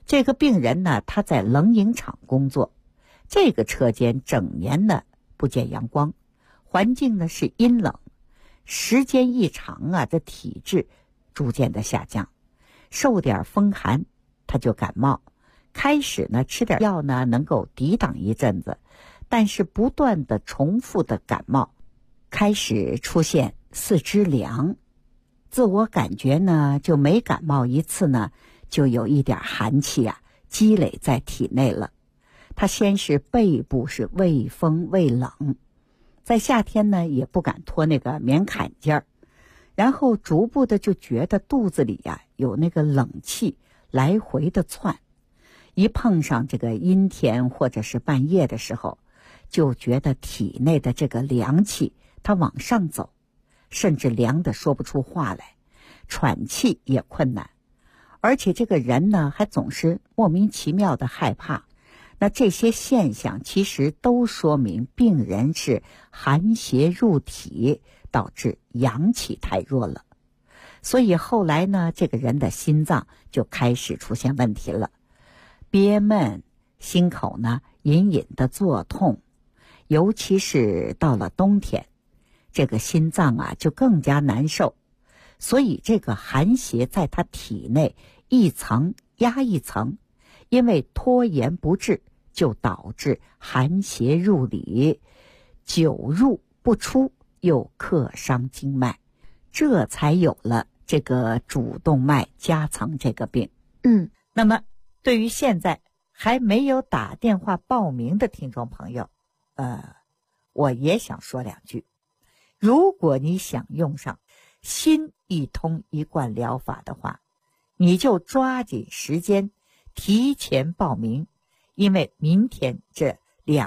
这个病人呢，他在冷饮厂工作，这个车间整年呢不见阳光，环境呢是阴冷，时间一长啊，这体质逐渐的下降，受点风寒他就感冒。开始呢吃点药呢能够抵挡一阵子，但是不断的重复的感冒，开始出现四肢凉，自我感觉呢就每感冒一次呢就有一点寒气啊积累在体内了。他先是背部是畏风畏冷，在夏天呢也不敢脱那个棉坎肩儿，然后逐步的就觉得肚子里呀有那个冷气来回的窜，一碰上这个阴天或者是半夜的时候，就觉得体内的这个凉气它往上走，甚至凉得说不出话来，喘气也困难，而且这个人呢还总是莫名其妙的害怕。那这些现象其实都说明病人是寒邪入体，导致阳气太弱了。所以后来呢，这个人的心脏就开始出现问题了，憋闷，心口呢隐隐的作痛，尤其是到了冬天，这个心脏啊就更加难受。所以这个寒邪在他体内一层压一层，因为拖延不治，就导致寒邪入里，久入不出，又克伤经脉，这才有了这个主动脉夹层这个病。那么对于现在还没有打电话报名的听众朋友，我也想说两句。如果你想用上心一通一贯疗法的话，你就抓紧时间提前报名，因为明天这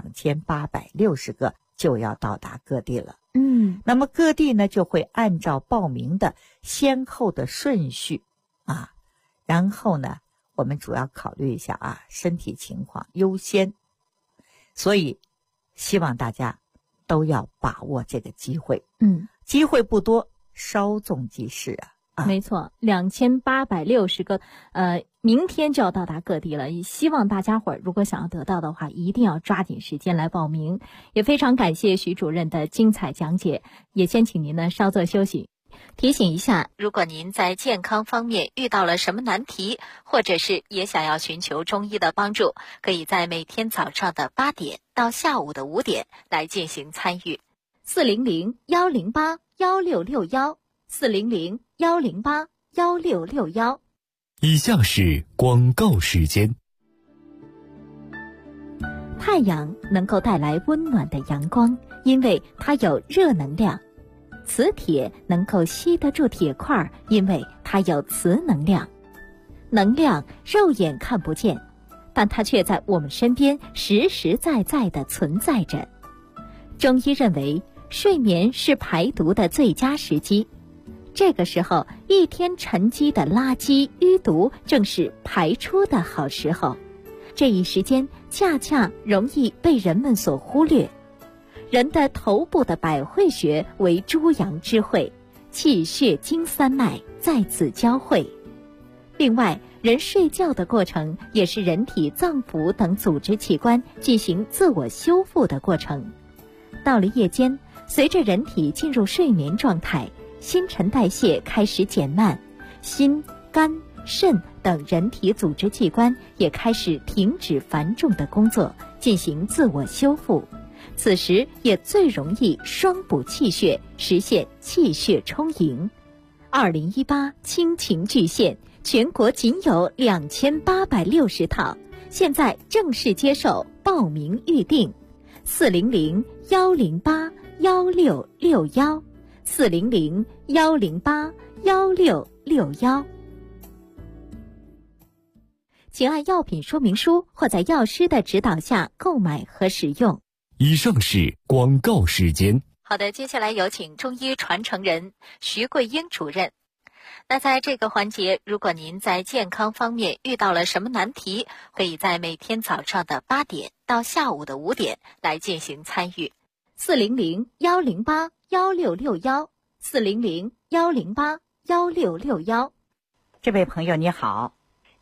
2860个就要到达各地了。那么各地呢就会按照报名的先后的顺序啊，然后呢我们主要考虑一下啊身体情况优先，所以希望大家都要把握这个机会。机会不多，稍纵即逝啊。 没错，2860个，明天就要到达各地了。希望大家伙儿如果想要得到的话，一定要抓紧时间来报名。也非常感谢徐主任的精彩讲解，也先请您呢稍作休息。提醒一下，如果您在健康方面遇到了什么难题，或者是也想要寻求中医的帮助，可以在每天早上的8点到下午的5点来进行参与。400-108-1661，400-108-1661。 以下是广告时间。 太阳能够带来温暖的阳光，因为它有热能量。磁铁能够吸得住铁块，因为它有磁能量。能量肉眼看不见，但它却在我们身边实实在在地存在着。中医认为，睡眠是排毒的最佳时机。这个时候，一天沉积的垃圾淤毒正是排出的好时候。这一时间恰恰容易被人们所忽略。人的头部的百会穴为诸阳之会，气血经三脉在此交汇。另外，人睡觉的过程也是人体脏腑等组织器官进行自我修复的过程。到了夜间，随着人体进入睡眠状态，新陈代谢开始减慢，心、肝、肾等人体组织器官也开始停止繁重的工作，进行自我修复。此时也最容易双补气血，实现气血充盈。2018亲情巨献，全国仅有2860套，现在正式接受报名预定。400-108-1661，400-108-1661。请按药品说明书或在药师的指导下购买和使用。 以上是广告时间。 好的，接下来有请中医传承人徐桂英主任。那在这个环节，如果您在健康方面遇到了什么难题，可以在每天早上的8点到下午的5点来进行参与。400-108-1661，400-108-1661。 这位朋友你好。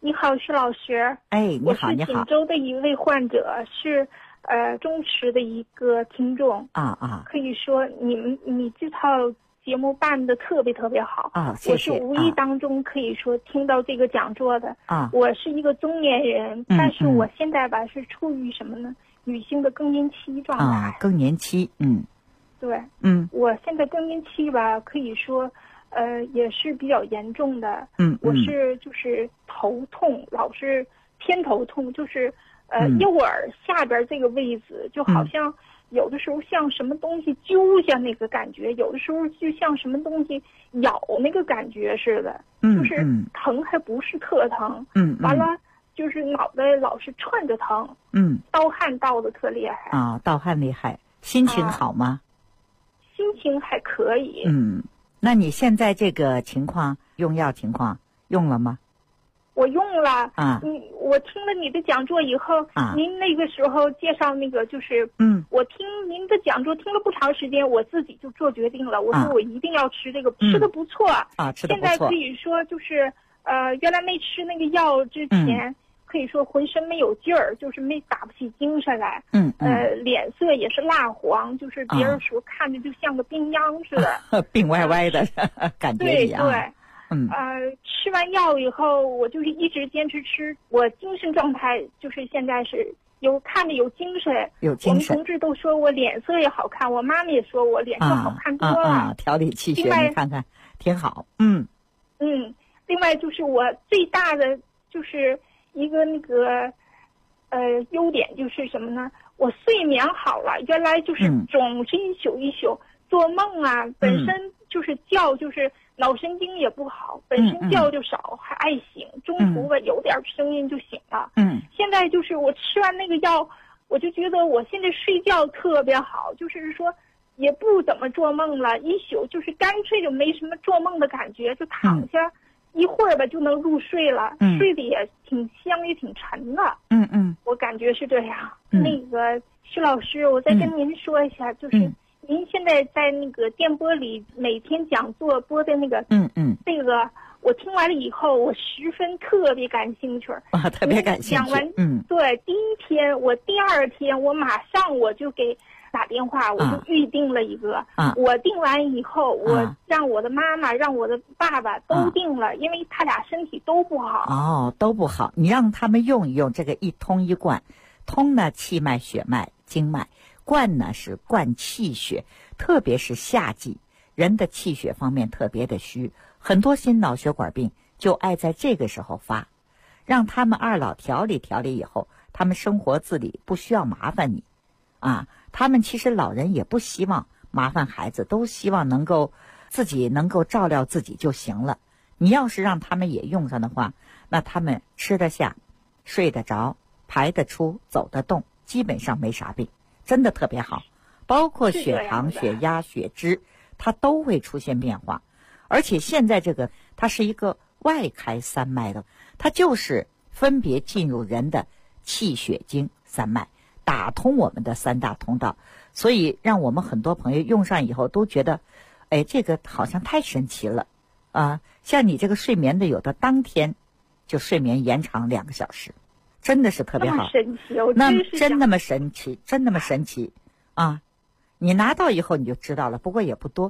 你好，徐老师。 哎，你好，你我是锦好。 州的一位患者，是忠实的一个听众。可以说你这套节目办的特别特别好谢谢。 我是无意当中可以说听到这个讲座的。我是一个中年人，但是我现在吧是处于什么呢？女性的更年期状态。 更年期， 对，我现在更年期吧，可以说，也是比较严重的。我是就是头痛，老是偏头痛，就是右耳下边这个位置，就好像有的时候像什么东西揪下那个感觉，有的时候就像什么东西咬那个感觉似的，就是疼还不是特疼。完了就是脑袋老是串着疼。盗汗盗的特厉害。 盗汗厉害。心情好吗？ 心情还可以。 那你现在这个情况，用药情况用了吗？ 我用了。我听了你的讲座以后，您那个时候介绍那个就是，我听您的讲座听了不长时间，我自己就做决定了，我说我一定要吃这个，吃的不错。 吃的不错。 现在可以说就是，原来没吃那个药之前。可以说浑身没有劲儿，就是打不起精神来。脸色也是蜡黄，就是别人说看着就像个病秧似的，病歪歪的感觉一样。 对。吃完药以后，我就是一直坚持吃，我精神状态就是现在是看着有精神。我们同志都说我脸色也好看，我妈妈也说我脸色好看多了。 调理气血，你看看挺好。 另外就是我最大的就是一个那个优点就是什么呢？我睡眠好了，原来就是总是一宿一宿做梦啊，本身就是觉就是脑神经也不好，本身觉就少，还爱醒，中途吧有点声音就醒了。现在就是我吃完那个药，我就觉得我现在睡觉特别好，就是说也不怎么做梦了，一宿就是干脆就没什么做梦的感觉，就躺下。一会儿吧就能入睡了，睡得也挺香也挺沉的。我感觉是这样。那个徐老师，我再跟您说一下，就是您现在在那个电波里每天讲座播的那个，这个我听完了以后，我十分特别感兴趣。 特别感兴趣。 讲完，对，第一天我第二天我马上我就给打电话，我就预定了一个。我订完以后，我让我的妈妈、让我的爸爸都订了，因为他俩身体都不好。 都不好，你让他们用一用这个一通一贯。通呢，气脉、血脉、经脉；贯呢是贯气血，特别是夏季，人的气血方面特别的虚，很多心脑血管病就爱在这个时候发。让他们二老调理调理以后，他们生活自理，不需要麻烦你。他们其实老人也不希望麻烦孩子，都希望能够自己能够照料自己就行了。你要是让他们也用上的话，那他们吃得下、睡得着、排得出、走得动，基本上没啥病，真的特别好。包括血糖、血压、血脂，它都会出现变化。而且现在这个它是一个外开三脉的，它就是分别进入人的气血经三脉，打通我们的三大通道，所以让我们很多朋友用上以后都觉得，这个好像太神奇了像你这个睡眠的，有的当天就睡眠延长2个小时，真的是特别好。 那么神奇， 真那么神奇，真那么神奇你拿到以后你就知道了，不过也不多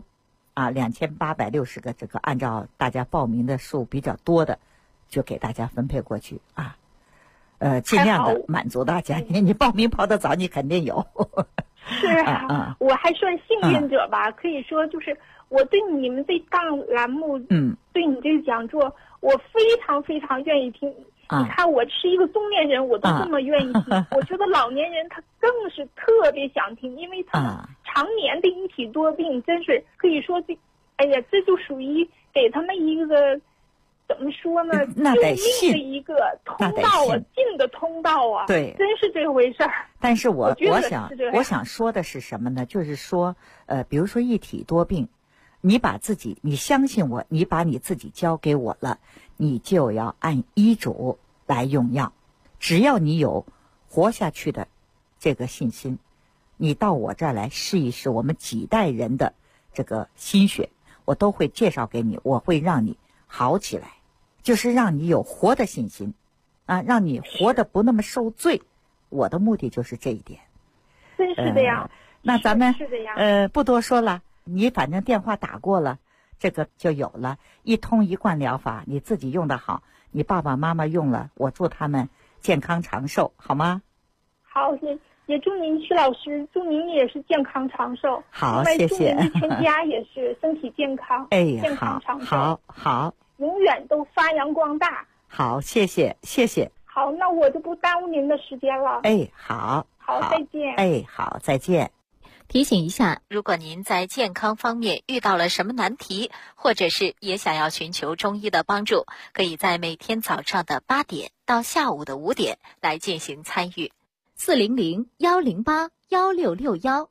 2860个，这个按照大家报名的数比较多的，就给大家分配过去尽量的满足大家。你报名报得早，你肯定有。 是我还算幸运者吧，可以说就是我对你们这档栏目，对你这个讲座，我非常非常愿意听。你看我是一个中年人，我都这么愿意听。我觉得老年人他更是特别想听，因为他们常年的一体多病，真是可以说这就属于给他们一个怎么说呢？ 那得信的一个通道进的通道对， 真是这回事儿。 但是我想说的是什么呢？就是说，比如说一体多病，你相信我，你把你自己交给我了，你就要按医嘱来用药。只要你有活下去的这个信心，你到我这儿来试一试我们几代人的这个心血，我都会介绍给你，我会让你好起来，就是让你有活的信心啊，让你活得不那么受罪。我的目的就是这一点。 真是的呀。 那咱们是的呀。 不多说了，你反正电话打过了，这个就有了一通一贯疗法，你自己用得好，你爸爸妈妈用了，我祝他们健康长寿，好吗？ 好，也祝您徐老师，祝您也是健康长寿。 好，谢谢。 祝您全家也是身体健康，健康长寿。 好， 永远都发扬光大。 好，谢谢。 好，那我就不耽误您的时间了。 好， 再见。 好，再见。 提醒一下，如果您在健康方面遇到了什么难题，或者是也想要寻求中医的帮助，可以在每天早上的8点到下午的5点来进行参与。400-108-1661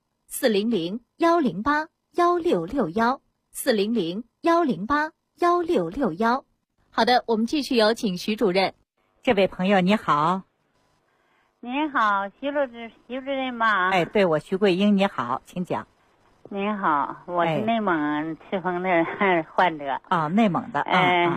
400-108-1661 400-108-1661。好的，我们继续有请徐主任。 这位朋友你好。 您好，徐主任吗？ 对，我徐桂英，你好，请讲。 您好，我是内蒙赤峰的患者。 内蒙的。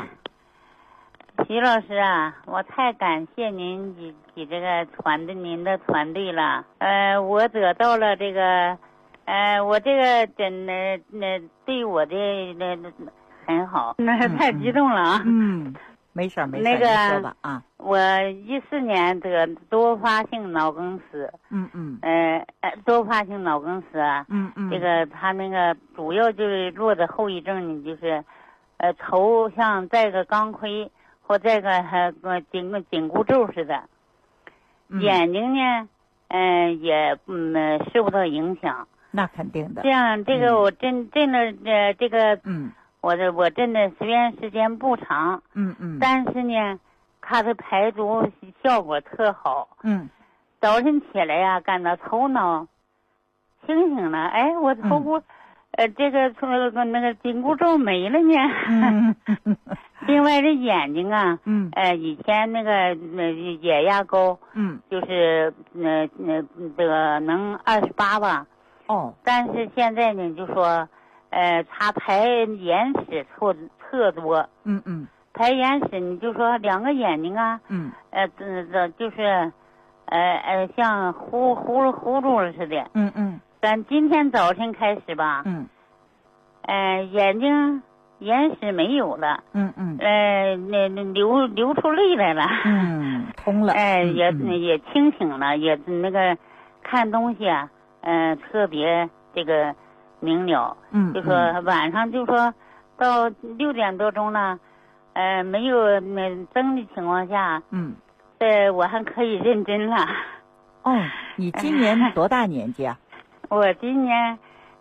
徐老师啊，我太感谢您及这个您的团队了。我得到了这个，我这个对我的很好，太激动了啊。 没事，你说吧啊。 我14年得多发性脑梗死。多发性脑梗死啊。这个他那个主要就是落的后遗症，你就是头像带个钢盔或带个紧箍咒似的。眼睛呢也受不到影响。 那肯定的。 这样这个我真的这个我真的虽然时间不长，但是呢，它的排毒效果特好。早晨起来呀，感到头脑清醒了，我头骨，这个那个紧箍咒没了呢。另外这眼睛啊，以前那个眼压高，就是这个能28吧。但是现在呢，就说。他排眼屎特多。排眼屎，你就说2个眼睛啊，就是像糊住了似的。咱今天早晨开始吧，眼睛眼屎没有了。那流出泪来了。 通了。 也清醒了，也那个看东西啊，特别这个。明了。就说晚上就说到6点多钟了，没有灯的情况下，我还可以认真了。 你今年多大年纪啊？ 我今年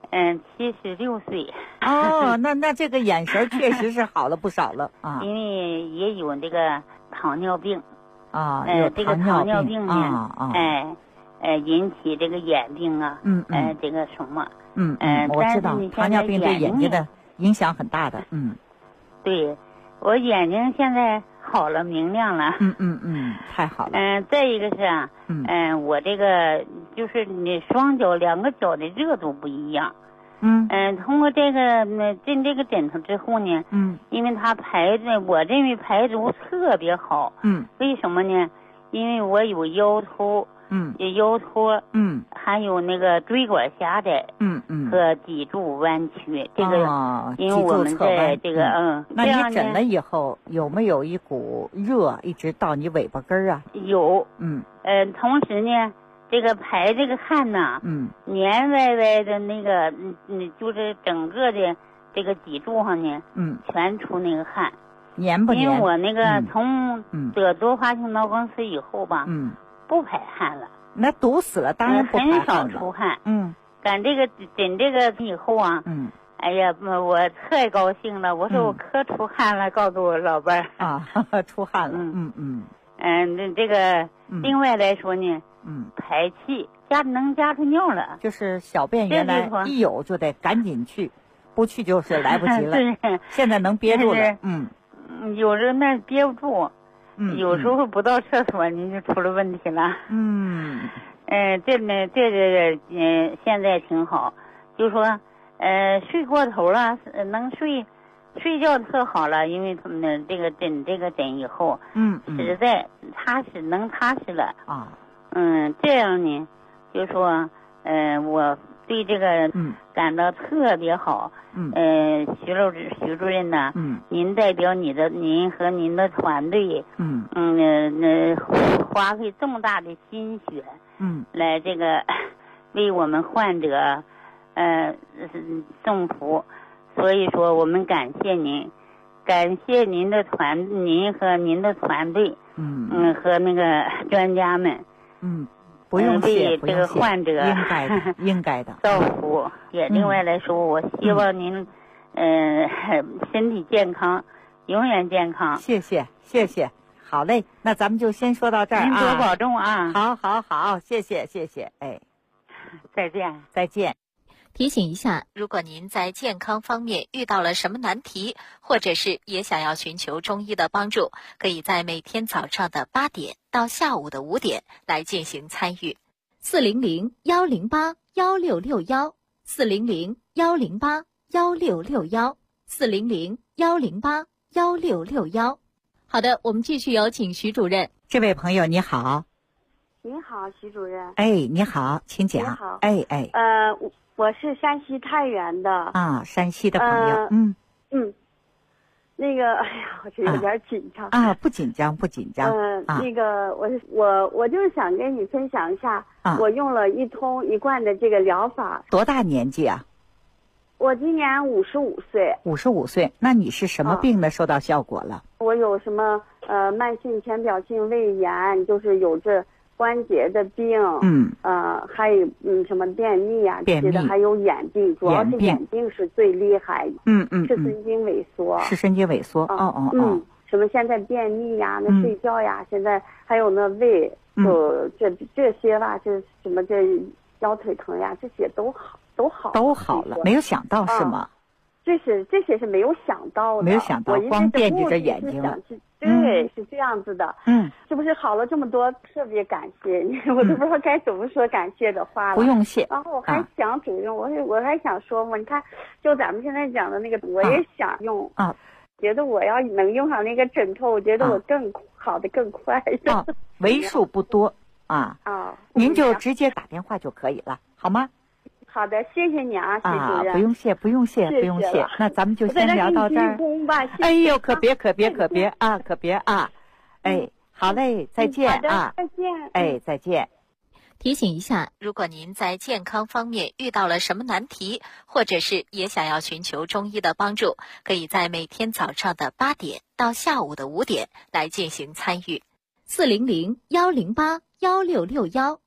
76岁。 那这个眼神确实是好了不少了啊。 因为也有这个糖尿病。 有这个糖尿病呢，引起这个眼病啊，这个什么。 我知道糖尿病对眼睛的影响很大的。 对，我眼睛现在好了，明亮了。 太好了。 再一个是啊，我这个就是你双脚2个脚的热度不一样。通过这个进这个枕头之后呢，因为它我认为排毒特别好。为什么呢？因为我有腰突。腰突，还有那个椎管狭窄，和脊柱弯曲，这个，因为我们在这个， 那你诊了以后有没有一股热一直到你尾巴根啊？ 有，同时呢，这个排这个汗呐，黏歪歪的那个，就是整个的这个脊柱上呢，全出那个汗， 黏不黏？ 因为我那个从得多发性脑梗死以后吧，不排汗了， 那堵死了，当然不排汗了。 很少出汗。赶这个诊这个以后啊，哎呀，我太高兴了，我说我可出汗了，告诉我老伴儿。 出汗了。 这个另外来说呢，排气能夹出尿了， 就是小便原来一有就得赶紧去，不去就是来不及了。现在能憋住了。 有人那憋不住。有时候不到厕所你就出了问题了。这个现在挺好，就说睡过头了，能睡睡觉特好了，因为他们的这个诊以后，实在能踏实了啊。这样呢，就说我对这个感到特别好。徐主任呢，您代表您和您的团队，花费这么大的心血，来这个为我们患者送福，所以说我们感谢您，感谢您和您的团队，和那个专家们， 不用谢， 为这个患者应该的造福。也另外来说，我希望您身体健康，永远健康。 谢谢。好嘞，那咱们就先说到这儿啊。 您多保重啊。 好，谢谢。哎，再见。 提醒一下，如果您在健康方面遇到了什么难题，或者是也想要寻求中医的帮助，可以在每天早上的8点到下午的5点来进行参与。400-108-1661 400-108-1661 400-108-1661。好的，我们继续有请徐主任。 这位朋友你好。 您好，徐主任。 哎，你好，请讲。 你好。 哎。 我是山西太原的。啊， 山西的朋友。 那个，哎呀，我这有点紧张。 不紧张。 那个，我就是想跟你分享一下，我用了一通一贯的这个疗法。 多大年纪啊？ 我今年55岁。 55岁，那你是什么病呢？收到效果了？ 我有什么慢性浅表性胃炎，就是有这关节的病，还有什么便秘啊这些的，还有眼病，主要是眼病是最厉害，视神经萎缩，什么现在便秘呀，那睡觉呀，现在还有那胃，这些吧，这什么这腰腿疼呀，这些都好了， 没有想到是吗？ 这些是没有想到的， 没有想到，光惦记着眼睛了。 对，是这样子的。这不是好了这么多，特别感谢你，我都不知道该怎么说感谢的话了。 不用谢。 然后我还想主任，我还想说嘛，你看，就咱们现在讲的那个，我也想用觉得我要能用上那个枕头，我觉得我更好的更快。 为数不多您就直接打电话就可以了，好吗？ 好的，谢谢你啊，徐主任。 不用谢。那咱们就先聊到这儿。哎呦，可别啊！哎，好嘞，再见啊！ 再见。 哎，再见。 提醒一下，如果您在健康方面遇到了什么难题，或者是也想要寻求中医的帮助，可以在每天早上的8点到下午的5点来进行参与。400-108-1661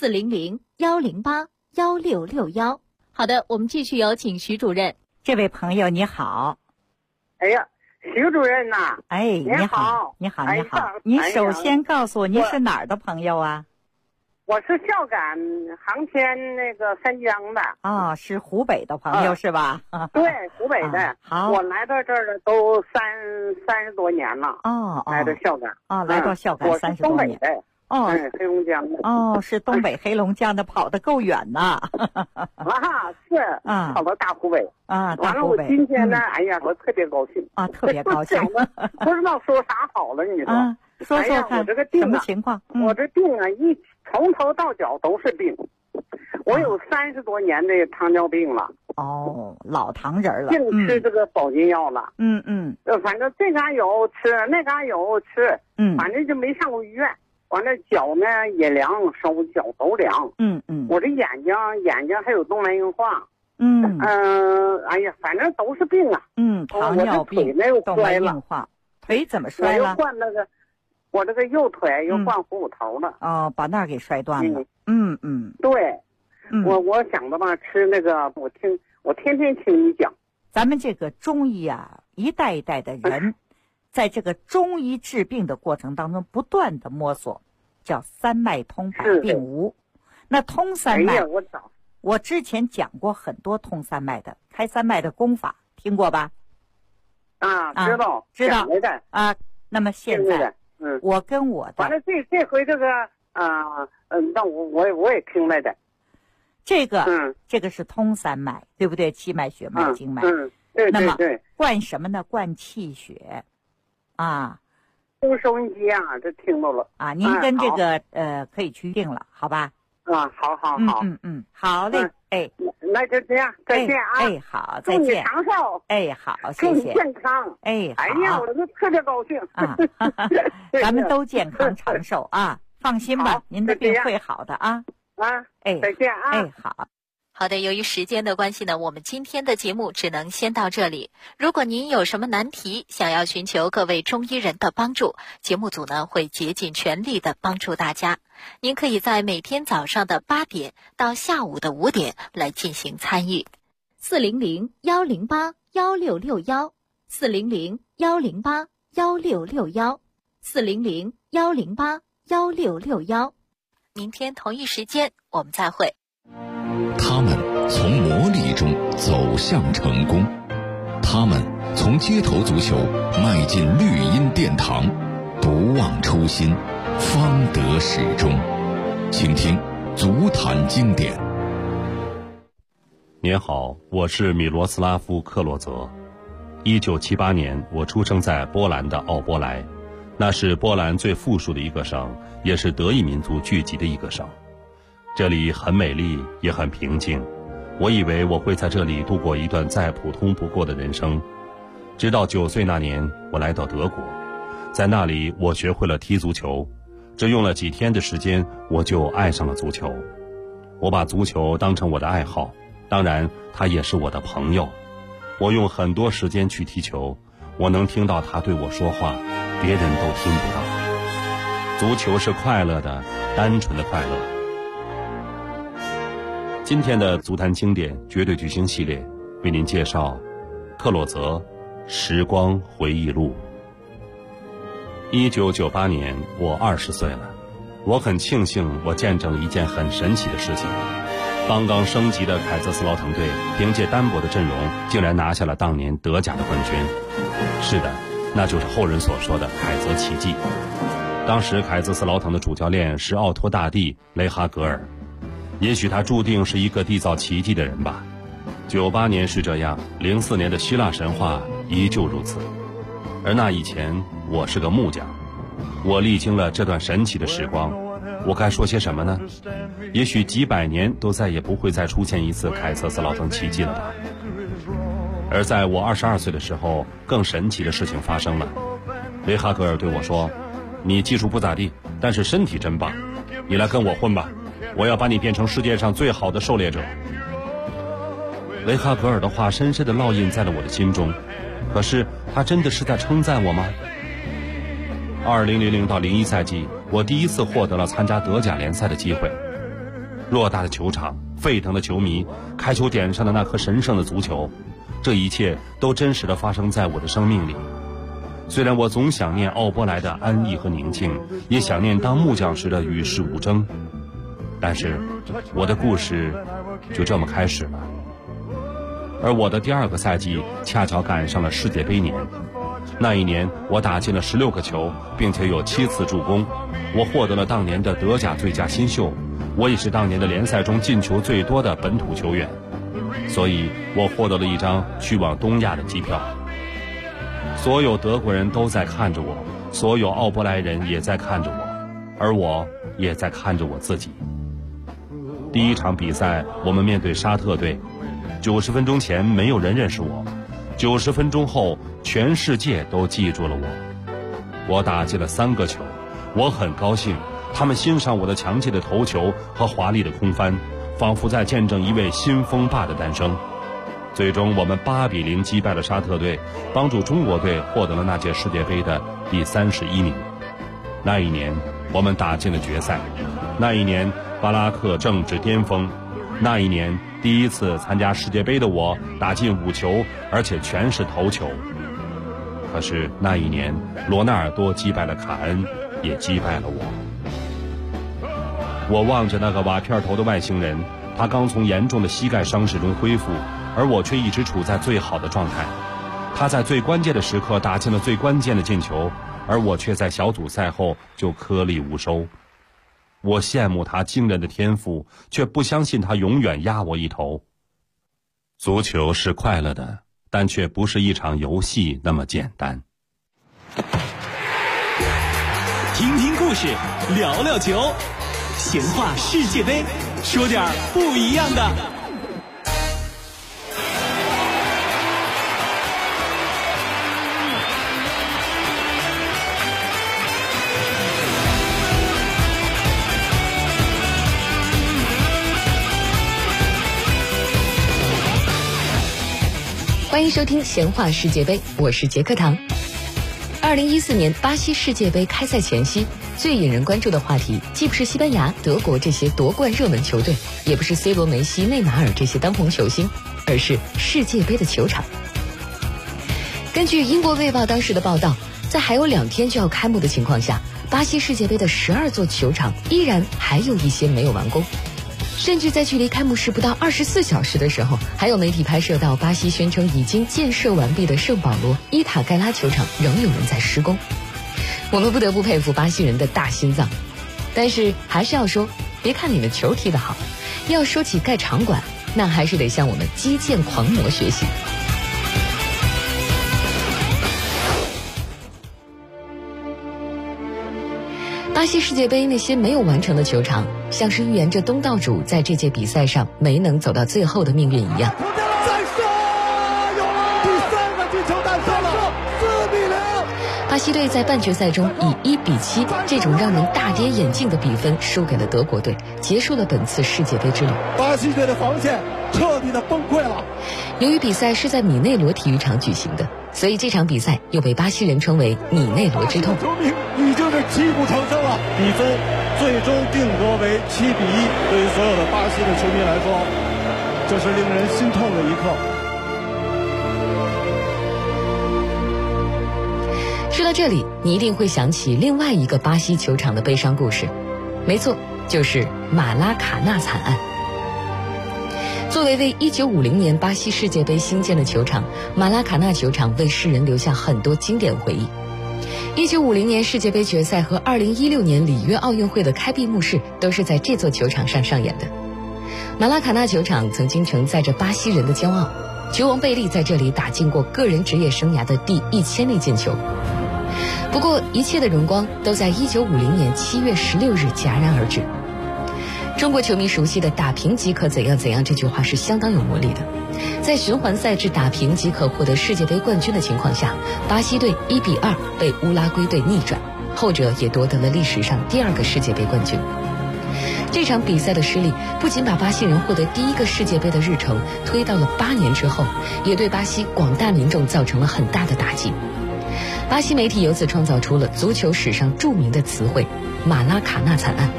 400-108-1661。好的，我们继续有请徐主任。 这位朋友你好。 哎呀，徐主任呐。 哎，你好。您首先告诉我您是哪儿的朋友啊？ 我是孝感航天那个三江的。 是湖北的朋友是吧？ 对，湖北的。 好， 我来到这儿了都30多年了。来到孝感。 来到孝感30多年。 我是东北的。黑龙江的。 是东北黑龙江的，跑得够远呐。 是跑到大湖北。 大湖北。 完了，我今天呢，哎呀，我特别高兴。 特别高兴。 不知道说啥好了，你说。 说看， 我这个病什么情况？ 我这病啊，从头到脚都是病。我有30多年的糖尿病了。 老糖人了。 净吃这个保健药了。反正这嘎有吃，那嘎有吃。反正就没上过医院。完了，脚呢也凉，手脚都凉。我这眼睛还有动脉硬化。哎呀，反正都是病啊。 糖尿病、动脉硬化，腿怎么摔了？ 我又换那个。我这个右腿又换虎骨头了。 把那儿给摔断了。 对。我想着吧，吃那个，我天天听你讲。 咱们这个中医啊，一代一代的人，在这个中医治病的过程当中，不断的摸索，叫三脉通百病无。那通三脉，我之前讲过很多通三脉的，开三脉的功法，听过吧？ 知道。 那么现在。我跟我的完了，这回这个那我也听来的。 这个是通三脉，对不对？气脉、血脉、经脉。 对对对。 那么灌什么呢？灌气血，啊。 听收音机啊，这听到了。 啊，您跟这个可以去定了，好吧？ 啊，好， 好嘞，哎， 那就这样，再见啊！ 哎，好，再见。 祝你长寿。 哎，好，谢谢。 祝你健康。 哎，好。 哎呀，我都特别高兴啊！咱们都健康长寿啊！放心吧，您的病会好的啊！ 啊， 哎， 再见啊！ 哎，好。 好的，由于时间的关系呢，我们今天的节目只能先到这里。如果您有什么难题，想要寻求各位中医人的帮助，节目组呢会竭尽全力的帮助大家。您可以在每天早上的8点到下午的5点来进行参与。400-108-1661 400-108-1661 400-108-1661。明天同一时间我们再会。 他们从磨砺中走向成功，他们从街头足球迈进绿茵殿堂，不忘初心，方得始终。请听足坛经典。 您好，我是米罗斯拉夫·克洛泽。1978年，我出生在波兰的奥波莱，那是波兰最富庶的一个省，也是德裔民族聚集的一个省。这里很美丽，也很平静。我以为我会在这里度过一段再普通不过的人生。直到9岁那年，我来到德国，在那里我学会了踢足球，只用了几天的时间，我就爱上了足球。我把足球当成我的爱好，当然，他也是我的朋友。我用很多时间去踢球，我能听到他对我说话，别人都听不到。足球是快乐的，单纯的快乐。今天的足坛经典绝对巨星系列，为您介绍克洛泽时光回忆录。1998年，我20岁了。我很庆幸我见证了一件很神奇的事情。刚刚升级的凯泽斯劳滕队凭借单薄的阵容，竟然拿下了当年德甲的冠军。是的，那就是后人所说的凯泽奇迹。当时凯泽斯劳滕的主教练是奥托大帝雷哈格尔，也许他注定是一个缔造奇迹的人吧。98年是这样，04年的希腊神话依旧如此。而那以前，我是个木匠。我历经了这段神奇的时光，我该说些什么呢？也许几百年都再也不会再出现一次凯泽斯劳滕奇迹了吧。而在我22岁的时候，更神奇的事情发生了。雷哈格尔对我说：“你技术不咋地，但是身体真棒，你来跟我混吧，我要把你变成世界上最好的狩猎者。”雷哈格尔的话深深地烙印在了我的心中。可是他真的是在称赞我吗？2000到01赛季，我第一次获得了参加德甲联赛的机会。偌大的球场，沸腾的球迷，开球点上的那颗神圣的足球，这一切都真实地发生在我的生命里。虽然我总想念奥波莱的安逸和宁静，也想念当木匠时的与世无争，但是我的故事就这么开始了。而我的第2个赛季恰巧赶上了世界杯年。那一年我打进了16个球，并且有7次助攻，我获得了当年的德甲最佳新秀，我也是当年的联赛中进球最多的本土球员，所以我获得了一张去往东亚的机票。所有德国人都在看着我，所有奥波莱人也在看着我，而我也在看着我自己。第1场比赛我们面对沙特队，90分钟前没有人认识我，90分钟后全世界都记住了我。我打进了3个球，我很高兴，他们欣赏我的强劲的头球和华丽的空翻，仿佛在见证一位新锋霸的诞生。最终我们8比0击败了沙特队，帮助中国队获得了那届世界杯的第31名。那一年我们打进了决赛，那一年巴拉克正值巅峰，那一年第一次参加世界杯的我打进5球，而且全是头球。可是那一年罗纳尔多击败了卡恩，也击败了我。我望着那个瓦片头的外星人，他刚从严重的膝盖伤势中恢复，而我却一直处在最好的状态。他在最关键的时刻打进了最关键的进球，而我却在小组赛后就颗粒无收。我羡慕他惊人的天赋，却不相信他永远压我一头。足球是快乐的， 但却不是一场游戏那么简单。 听听故事，聊聊球，闲话世界杯，说点不一样的。 欢迎收听闲话世界杯，我是杰克唐。2014年巴西世界杯开赛前夕，最引人关注的话题既不是西班牙、德国这些夺冠热门球队，也不是 C 罗、梅西、内马尔这些当红球星，而是世界杯的球场。根据英国卫报当时的报道，在还有2天就要开幕的情况下，巴西世界杯的12座球场依然还有一些没有完工。甚至在距离开幕式不到24小时的时候，还有媒体拍摄到巴西宣称已经建设完毕的圣保罗伊塔盖拉球场仍有人在施工。我们不得不佩服巴西人的大心脏，但是还是要说，别看你们球踢得好，要说起盖场馆，那还是得向我们基建狂魔学习。巴西世界杯那些没有完成的球场，像是预言着东道主在这届比赛上没能走到最后的命运一样。 再射，有了第3个进球诞生了，4比0。 巴西队在半决赛中以1比7这种让人大跌眼镜的比分输给了德国队，结束了本次世界杯之旅。 巴西队的防线彻底的崩溃了。 由于比赛是在米内罗体育场举行的，所以这场比赛又被巴西人称为米内罗之痛。 球迷已经是泣不成声了，比分最终定格为7比1。对于所有的巴西的球迷来说，这是令人心痛的一刻。 说到这里，你一定会想起另外一个巴西球场的悲伤故事，没错，就是马拉卡纳惨案。作为1950年巴西世界杯兴建的球场，马拉卡纳球场为世人留下很多经典回忆。1950年世界杯决赛和2016年里约奥运会的开闭幕式都是在这座球场上上演的。马拉卡纳球场曾经承载着巴西人的骄傲，球王贝利在这里打进过个人职业生涯的第1000粒进球。不过一切的荣光都在1950年7月16日戛然而止。中国球迷熟悉的打平即可怎样怎样这句话是相当有魔力的。在循环赛制打平即可获得世界杯冠军的情况下，巴西队1比2被乌拉圭队逆转，后者也夺得了历史上第2个世界杯冠军。这场比赛的失利不仅把巴西人获得第1个世界杯的日程推到了8年之后，也对巴西广大民众造成了很大的打击。巴西媒体由此创造出了足球史上著名的词汇——马拉卡纳惨案。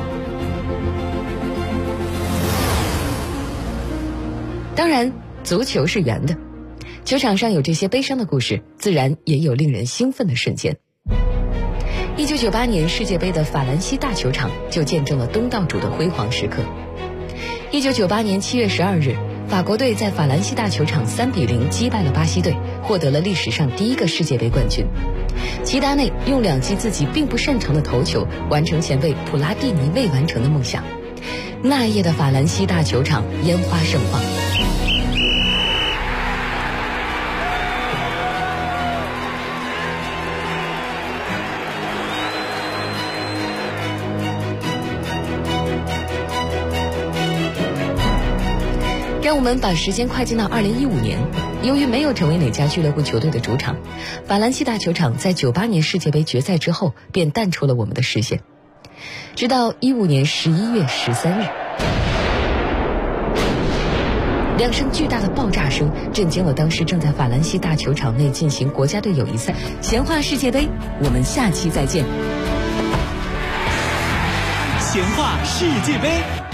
当然，足球是圆的，球场上有这些悲伤的故事，自然也有令人兴奋的瞬间。1998年世界杯的法兰西大球场就见证了东道主的辉煌时刻。1998年7月12日，法国队在法兰西大球场3比0击败了巴西队，获得了历史上第1个世界杯冠军。齐达内用2记自己并不擅长的头球，完成前辈普拉蒂尼未完成的梦想。那夜的法兰西大球场烟花盛放。让我们把时间快进到2015年，由于没有成为哪家俱乐部球队的主场，法兰西大球场在98年世界杯决赛之后便淡出了我们的视线。直到15年11月13日，2声巨大的爆炸声震惊了当时正在法兰西大球场内进行国家队友谊赛。闲话世界杯，我们下期再见。 闲话世界杯。